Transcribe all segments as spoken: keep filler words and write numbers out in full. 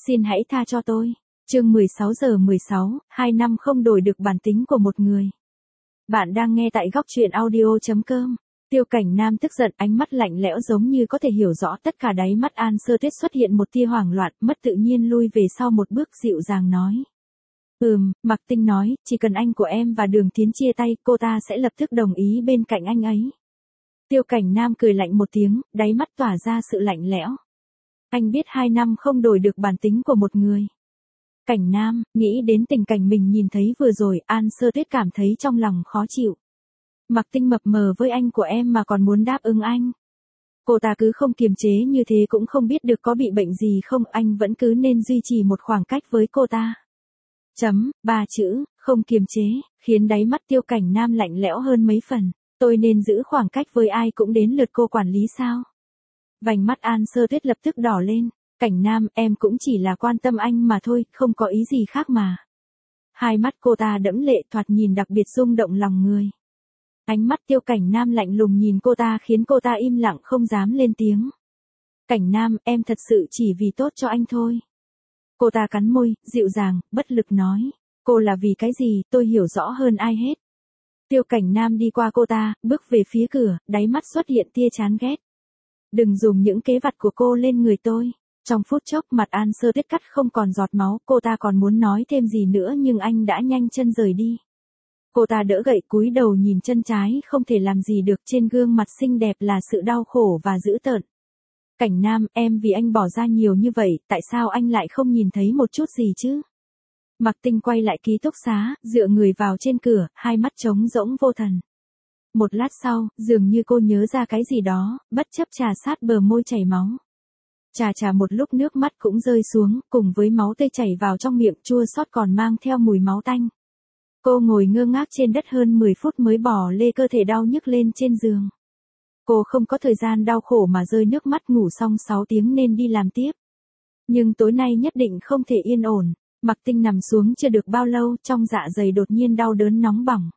Xin hãy tha cho tôi. Chương mười sáu giờ mười sáu, hai năm không đổi được bản tính của một người. Bạn đang nghe tại góc truyện audio chấm com. Tiêu Cảnh Nam tức giận, ánh mắt lạnh lẽo giống như có thể hiểu rõ tất cả, đáy mắt An Sơ Tuyết xuất hiện một tia hoảng loạn, mất tự nhiên lui về sau một bước, dịu dàng nói. Ừm, Mạc Tinh nói, chỉ cần anh của em và Đường Thiến chia tay, cô ta sẽ lập tức đồng ý bên cạnh anh ấy. Tiêu Cảnh Nam cười lạnh một tiếng, đáy mắt tỏa ra sự lạnh lẽo. Anh biết hai năm không đổi được bản tính của một người. Cảnh Nam, nghĩ đến tình cảnh mình nhìn thấy vừa rồi, An Sơ Tuyết cảm thấy trong lòng khó chịu. Mạc Tinh mập mờ với anh của em mà còn muốn đáp ứng anh. Cô ta cứ không kiềm chế như thế cũng không biết được có bị bệnh gì không, anh vẫn cứ nên duy trì một khoảng cách với cô ta. Chấm, ba chữ, không kiềm chế, khiến đáy mắt Tiêu Cảnh Nam lạnh lẽo hơn mấy phần. Tôi nên giữ khoảng cách với ai cũng đến lượt cô quản lý sao? Vành mắt An Sơ Tuyết lập tức đỏ lên. Cảnh Nam, em cũng chỉ là quan tâm anh mà thôi, không có ý gì khác mà. Hai mắt cô ta đẫm lệ, thoạt nhìn đặc biệt rung động lòng người. Ánh mắt Tiêu Cảnh Nam lạnh lùng nhìn cô ta khiến cô ta im lặng không dám lên tiếng. Cảnh Nam, em thật sự chỉ vì tốt cho anh thôi. Cô ta cắn môi, dịu dàng, bất lực nói. Cô là vì cái gì, tôi hiểu rõ hơn ai hết. Tiêu Cảnh Nam đi qua cô ta, bước về phía cửa, đáy mắt xuất hiện tia chán ghét. Đừng dùng những kế vặt của cô lên người tôi. Trong phút chốc mặt An Sơ Tuyết cắt không còn giọt máu, cô ta còn muốn nói thêm gì nữa nhưng anh đã nhanh chân rời đi. Cô ta đỡ gậy cúi đầu nhìn chân trái, không thể làm gì được, trên gương mặt xinh đẹp là sự đau khổ và dữ tợn. Cảnh Nam, em vì anh bỏ ra nhiều như vậy, tại sao anh lại không nhìn thấy một chút gì chứ? Mạc Tinh quay lại ký túc xá, dựa người vào trên cửa, hai mắt trống rỗng vô thần. Một lát sau, dường như cô nhớ ra cái gì đó, bất chấp trà sát bờ môi chảy máu. Chà chà một lúc nước mắt cũng rơi xuống, cùng với máu tươi chảy vào trong miệng, chua xót còn mang theo mùi máu tanh. Cô ngồi ngơ ngác trên đất hơn mười phút mới bỏ lê, cơ thể đau nhức lên trên giường. Cô không có thời gian đau khổ mà rơi nước mắt, ngủ xong sáu tiếng nên đi làm tiếp. Nhưng tối nay nhất định không thể yên ổn. Mạc Tinh nằm xuống chưa được bao lâu, trong dạ dày đột nhiên đau đớn nóng bỏng.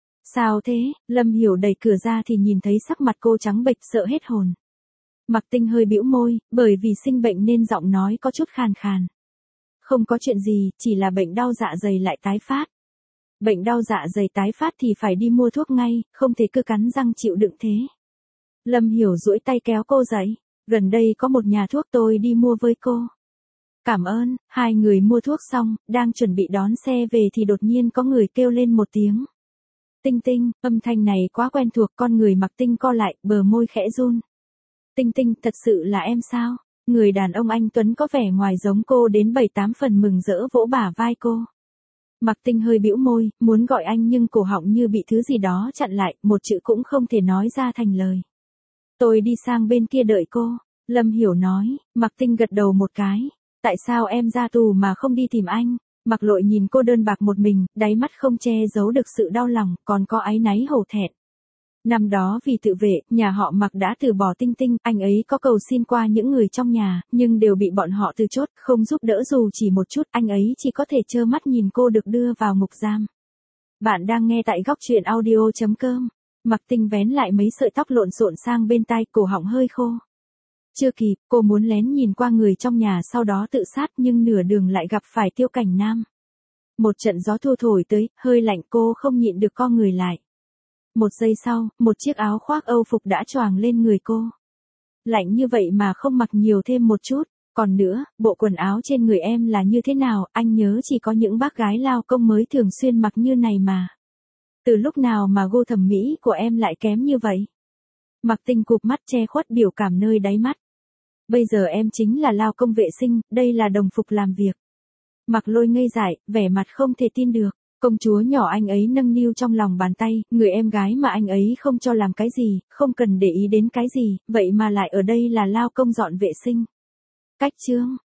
Sao thế? Lâm Hiểu đẩy cửa ra thì nhìn thấy sắc mặt cô trắng bệch, sợ hết hồn. Mạc Tinh hơi bĩu môi, bởi vì sinh bệnh nên giọng nói có chút khàn khàn. Không có chuyện gì, chỉ là bệnh đau dạ dày lại tái phát. Bệnh đau dạ dày tái phát thì phải đi mua thuốc ngay, không thể cứ cắn răng chịu đựng thế. Lâm Hiểu duỗi tay kéo cô dậy. Gần đây có một nhà thuốc, tôi đi mua với cô. Cảm ơn. Hai người mua thuốc xong, đang chuẩn bị đón xe về thì đột nhiên có người kêu lên một tiếng. Tinh Tinh, âm thanh này quá quen thuộc, con người Mạc Tinh co lại, bờ môi khẽ run. Tinh Tinh, thật sự là em sao? Người đàn ông anh tuấn có vẻ ngoài giống cô đến bảy tám phần, mừng rỡ vỗ bả vai cô. Mạc Tinh hơi bĩu môi, muốn gọi anh nhưng cổ họng như bị thứ gì đó chặn lại, một chữ cũng không thể nói ra thành lời. Tôi đi sang bên kia đợi cô. Lâm Hiểu nói. Mạc Tinh gật đầu một cái. Tại sao em ra tù mà không đi tìm anh? Mạc Lội nhìn cô đơn bạc một mình, đáy mắt không che giấu được sự đau lòng, còn có áy náy hổ thẹn. Năm đó vì tự vệ, nhà họ Mạc đã từ bỏ Tinh Tinh, anh ấy có cầu xin qua những người trong nhà, nhưng đều bị bọn họ từ chối, không giúp đỡ dù chỉ một chút, anh ấy chỉ có thể trơ mắt nhìn cô được đưa vào ngục giam. Bạn đang nghe tại góc truyện audio chấm com. Mạc Tinh vén lại mấy sợi tóc lộn xộn sang bên tai, cổ họng hơi khô. Chưa kịp, cô muốn lén nhìn qua người trong nhà sau đó tự sát nhưng nửa đường lại gặp phải Tiêu Cảnh Nam. Một trận gió thu thổi tới, hơi lạnh, cô không nhịn được co người lại. Một giây sau, một chiếc áo khoác Âu phục đã choàng lên người cô. Lạnh như vậy mà không mặc nhiều thêm một chút. Còn nữa, bộ quần áo trên người em là như thế nào, anh nhớ chỉ có những bác gái lao công mới thường xuyên mặc như này mà. Từ lúc nào mà gu thẩm mỹ của em lại kém như vậy? Mạc Tinh cụp mắt che khuất biểu cảm nơi đáy mắt. Bây giờ em chính là lao công vệ sinh, đây là đồng phục làm việc. Mạc Lôi ngây dại, vẻ mặt không thể tin được. Công chúa nhỏ anh ấy nâng niu trong lòng bàn tay, người em gái mà anh ấy không cho làm cái gì, không cần để ý đến cái gì, vậy mà lại ở đây là lao công dọn vệ sinh. Cách chương,